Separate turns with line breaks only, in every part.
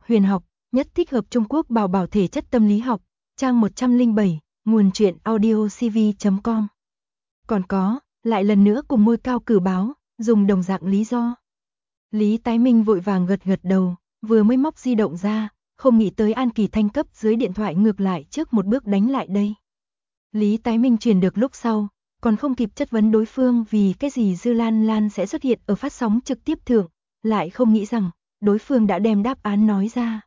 huyền học, nhất thích hợp Trung Quốc bảo bảo thể chất tâm lý học, trang 107, nguồn truyện audiocv.com. Còn có, lại lần nữa cùng ngôi cao cử báo, dùng đồng dạng lý do. Lý Tái Minh vội vàng gật gật đầu, vừa mới móc di động ra, không nghĩ tới An Kỳ Thanh cấp dưới điện thoại ngược lại trước một bước đánh lại đây. Lý Tái Minh truyền được lúc sau, còn không kịp chất vấn đối phương vì cái gì Dư Lan Lan sẽ xuất hiện ở phát sóng trực tiếp thượng, lại không nghĩ rằng, đối phương đã đem đáp án nói ra.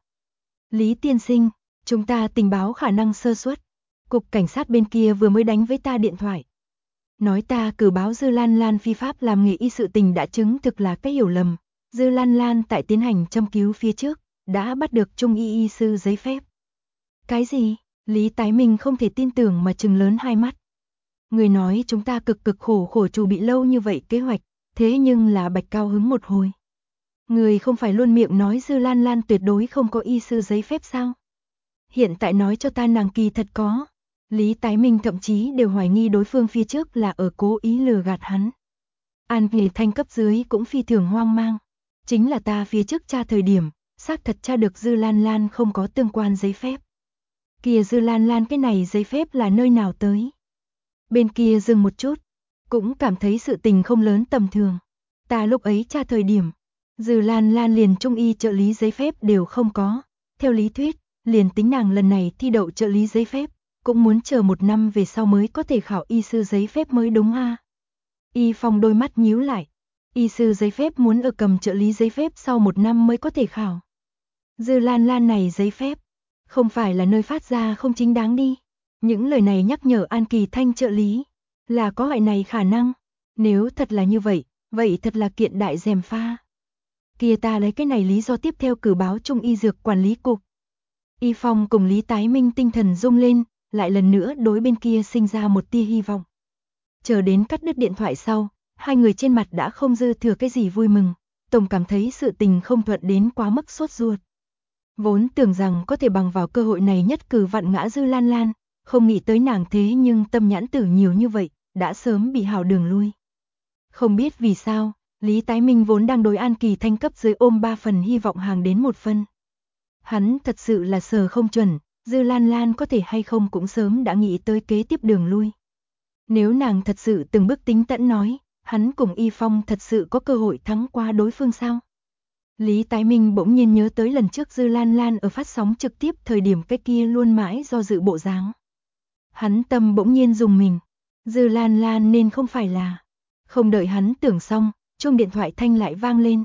Lý tiên sinh, chúng ta tình báo khả năng sơ suất, cục cảnh sát bên kia vừa mới đánh với ta điện thoại. Nói ta cử báo Dư Lan Lan phi pháp làm nghề y sự tình đã chứng thực là cái hiểu lầm. Dư Lan Lan tại tiến hành châm cứu phía trước, đã bắt được trung y sư giấy phép. Cái gì? Lý Tái Minh không thể tin tưởng mà trừng lớn hai mắt. Người nói chúng ta cực khổ chuẩn bị lâu như vậy kế hoạch, thế nhưng là bạch cao hứng một hồi. Người không phải luôn miệng nói Dư Lan Lan tuyệt đối không có y sư giấy phép sao? Hiện tại nói cho ta nàng kỳ thật có. Lý Tái Minh thậm chí đều hoài nghi đối phương phía trước là ở cố ý lừa gạt hắn. An Kỳ Thanh cấp dưới cũng phi thường hoang mang. Chính là ta phía trước tra thời điểm, xác thật tra được Dư Lan Lan không có tương quan giấy phép. Kia Dư Lan Lan cái này giấy phép là nơi nào tới? Bên kia dừng một chút, cũng cảm thấy sự tình không lớn tầm thường. Ta lúc ấy tra thời điểm, Dư Lan Lan liền trung y trợ lý giấy phép đều không có. Theo lý thuyết, liền tính nàng lần này thi đậu trợ lý giấy phép, cũng muốn chờ 1 năm về sau mới có thể khảo y sư giấy phép mới đúng a. Y Phong đôi mắt nhíu lại. Y sư giấy phép muốn ở cầm trợ lý giấy phép sau 1 năm mới có thể khảo. Dư Lan Lan này giấy phép, không phải là nơi phát ra không chính đáng đi. Những lời này nhắc nhở An Kỳ Thanh trợ lý, là có loại này khả năng. Nếu thật là như vậy, vậy thật là kiện đại dèm pha. Kia ta lấy cái này lý do tiếp theo cử báo Trung y dược quản lý cục. Y Phong cùng Lý Tái Minh tinh thần rung lên, lại lần nữa đối bên kia sinh ra một tia hy vọng. Chờ đến cắt đứt điện thoại sau, hai người trên mặt đã không dư thừa cái gì vui mừng, tổng cảm thấy sự tình không thuận đến quá mức sốt ruột. Vốn tưởng rằng có thể bằng vào cơ hội này nhất cử vặn ngã Dư Lan Lan, không nghĩ tới nàng thế nhưng tâm nhãn tử nhiều như vậy, đã sớm bị hào đường lui. Không biết vì sao, Lý Tái Minh vốn đang đối An Kỳ Thanh cấp dưới ôm 3 phần hy vọng hàng đến 1 phân. Hắn thật sự là sờ không chuẩn, Dư Lan Lan có thể hay không cũng sớm đã nghĩ tới kế tiếp đường lui. Nếu nàng thật sự từng bước tính tận nói, hắn cùng Y Phong thật sự có cơ hội thắng qua đối phương sao? Lý Tái Minh bỗng nhiên nhớ tới lần trước Dư Lan Lan ở phát sóng trực tiếp thời điểm cái kia luôn mãi do dự bộ dáng. Hắn tâm bỗng nhiên dùng mình, Dư Lan Lan nên không phải là. Không đợi hắn tưởng xong, chuông điện thoại thanh lại vang lên.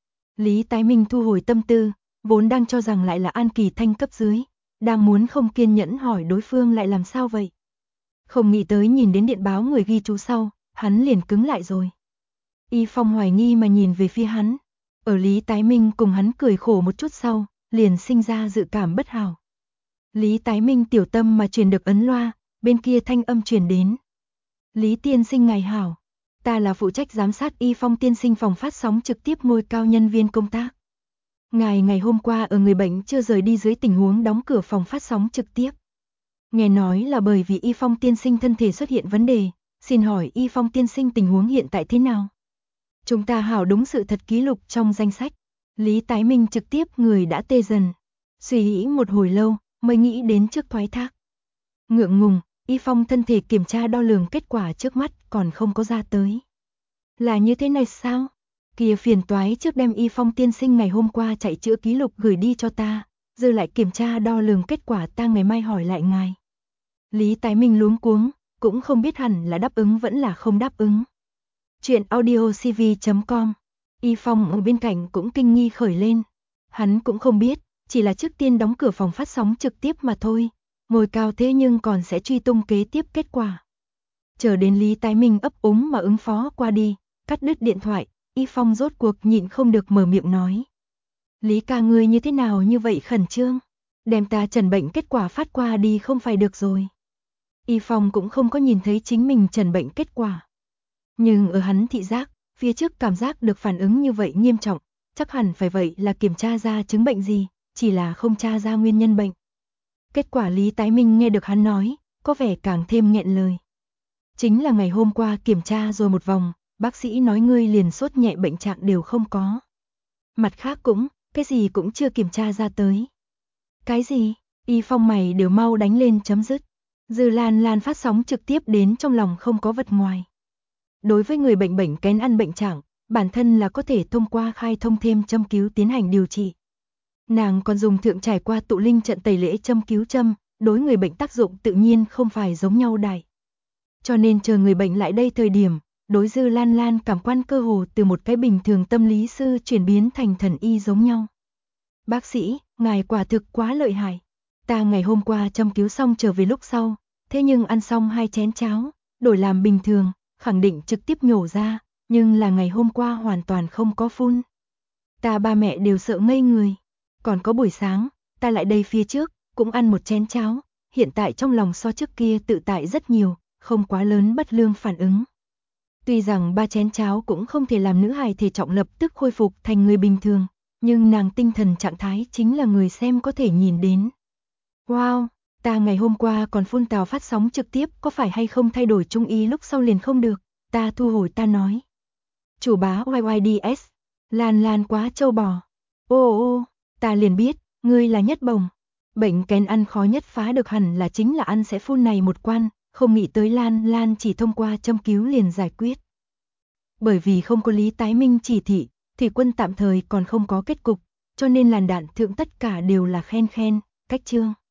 Lý Tái Minh thu hồi tâm tư, vốn đang cho rằng lại là An Kỳ Thanh cấp dưới, đang muốn không kiên nhẫn hỏi đối phương lại làm sao vậy. Không nghĩ tới nhìn đến điện báo người ghi chú sau, hắn liền cứng lại rồi. Y Phong hoài nghi mà nhìn về phía hắn. Ở Lý Tái Minh cùng hắn cười khổ một chút sau, liền sinh ra dự cảm bất hảo. Lý Tái Minh tiểu tâm mà truyền được ấn loa, bên kia thanh âm truyền đến. Lý tiên sinh ngài hảo, ta là phụ trách giám sát Y Phong tiên sinh phòng phát sóng trực tiếp ngôi cao nhân viên công tác. Ngài ngày hôm qua ở người bệnh chưa rời đi dưới tình huống đóng cửa phòng phát sóng trực tiếp. Nghe nói là bởi vì Y Phong tiên sinh thân thể xuất hiện vấn đề, xin hỏi Y Phong tiên sinh tình huống hiện tại thế nào? Chúng ta hảo đúng sự thật ký lục trong danh sách. Lý Tái Minh trực tiếp người đã tê dần. Suy nghĩ một hồi lâu, mới nghĩ đến trước thoái thác. Ngượng ngùng, Y Phong thân thể kiểm tra đo lường kết quả trước mắt còn không có ra tới. Là như thế này sao? Kìa phiền toái trước đem Y Phong tiên sinh ngày hôm qua chạy chữa ký lục gửi đi cho ta, giờ lại kiểm tra đo lường kết quả ta ngày mai hỏi lại ngài. Lý Tái Minh luống cuống, cũng không biết hẳn là đáp ứng vẫn là không đáp ứng. Chuyện audiocv.com. Y Phong ở bên cạnh cũng kinh nghi khởi lên. Hắn cũng không biết, chỉ là trước tiên đóng cửa phòng phát sóng trực tiếp mà thôi. Ngồi cao thế nhưng còn sẽ truy tung kế tiếp kết quả. Chờ đến Lý Tái Minh ấp úng mà ứng phó qua đi, cắt đứt điện thoại, Y Phong rốt cuộc nhịn không được mở miệng nói. Lý ca ngươi như thế nào như vậy khẩn trương? Đem ta trần bệnh kết quả phát qua đi không phải được rồi. Y Phong cũng không có nhìn thấy chính mình trần bệnh kết quả. Nhưng ở hắn thị giác, phía trước cảm giác được phản ứng như vậy nghiêm trọng, chắc hẳn phải vậy là kiểm tra ra chứng bệnh gì, chỉ là không tra ra nguyên nhân bệnh. Kết quả Lý Tái Minh nghe được hắn nói, có vẻ càng thêm nghẹn lời. Chính là ngày hôm qua kiểm tra rồi một vòng, bác sĩ nói ngươi liền sốt nhẹ bệnh trạng đều không có. Mặt khác cũng, cái gì cũng chưa kiểm tra ra tới. Cái gì? Y Phong mày đều mau đánh lên chấm dứt. Dư Lan Lan phát sóng trực tiếp đến trong lòng không có vật ngoài. Đối với người bệnh kén ăn bệnh trạng, bản thân là có thể thông qua khai thông thêm châm cứu tiến hành điều trị. Nàng còn dùng thượng trải qua tụ linh trận tẩy lễ châm cứu châm, đối người bệnh tác dụng tự nhiên không phải giống nhau đại. Cho nên chờ người bệnh lại đây thời điểm, đối Dư Lan Lan cảm quan cơ hồ từ một cái bình thường tâm lý sư chuyển biến thành thần y giống nhau. Bác sĩ, ngài quả thực quá lợi hại. Ta ngày hôm qua châm cứu xong trở về lúc sau, thế nhưng ăn xong 2 chén cháo, đổi làm bình thường, khẳng định trực tiếp nhổ ra, nhưng là ngày hôm qua hoàn toàn không có phun. Ta ba mẹ đều sợ ngây người. Còn có buổi sáng, ta lại đây phía trước, cũng ăn một chén cháo, hiện tại trong lòng so trước kia tự tại rất nhiều, không quá lớn bất lương phản ứng. Tuy rằng 3 chén cháo cũng không thể làm nữ hài thể trọng lập tức khôi phục thành người bình thường, nhưng nàng tinh thần trạng thái chính là người xem có thể nhìn đến. Wow, ta ngày hôm qua còn phun tào phát sóng trực tiếp có phải hay không thay đổi trung ý lúc sau liền không được, ta thu hồi ta nói. Chủ bá YYDS, Lan Lan quá trâu bò. Ô, ta liền biết, ngươi là nhất bồng. Bệnh kén ăn khó nhất phá được hẳn là chính là ăn sẽ phun này một quan, không nghĩ tới Lan Lan chỉ thông qua châm cứu liền giải quyết. Bởi vì không có Lý Tái Minh chỉ thị, thủy quân tạm thời còn không có kết cục, cho nên làn đạn thượng tất cả đều là khen, cách chương.